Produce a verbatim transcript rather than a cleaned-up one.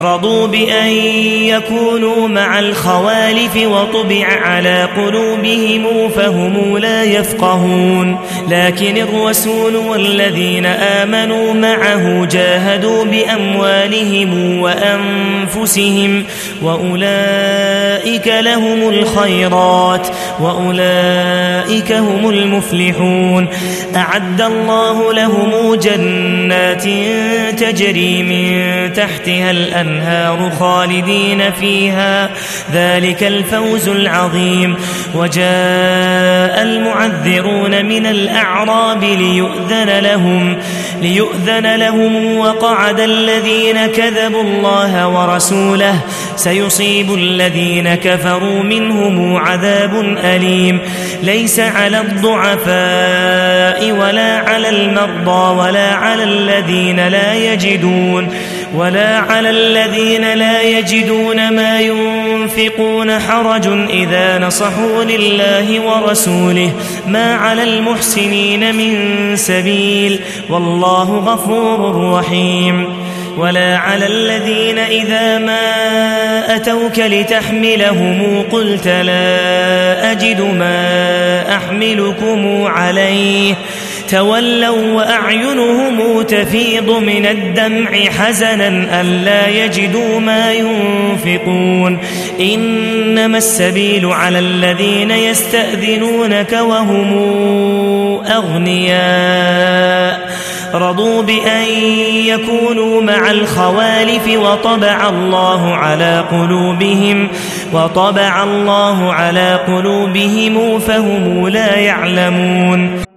رضوا بأن يكونوا مع الخوالف وطبع على قلوبهم فهم لا يفقهون لكن الرسول والذين آمنوا معه جاهدوا بأموالهم وأنفسهم وأولئك لهم الخيرات وأولئك هم المفلحون أعد الله لهم جنات تجري من تحتها الأنهار الأنهار خالدين فيها ذلك الفوز العظيم. وجاء المعذرون من الأعراب ليؤذن لهم ليؤذن لهم وقعد الذين كذبوا الله ورسوله سيصيب الذين كفروا منهم عذاب أليم. ليس على الضعفاء ولا على المرضى ولا على الذين لا يجدون ولا على الذين لا يجدون ما ينفقون حرج إذا نصحوا لله ورسوله ما على المحسنين من سبيل والله غفور رحيم. ولا على الذين إذا ما أتوك لتحملهم قلت لا أجد ما أحملكم عليه تولوا وأعينهم تفيض من الدمع حزنا ألا يجدوا ما ينفقون. إنما السبيل على الذين يستأذنونك وهم أغنياء رضوا بأن يكونوا مع الخوالف وطبع الله على قلوبهم وطبع الله على قلوبهم فهم لا يعلمون.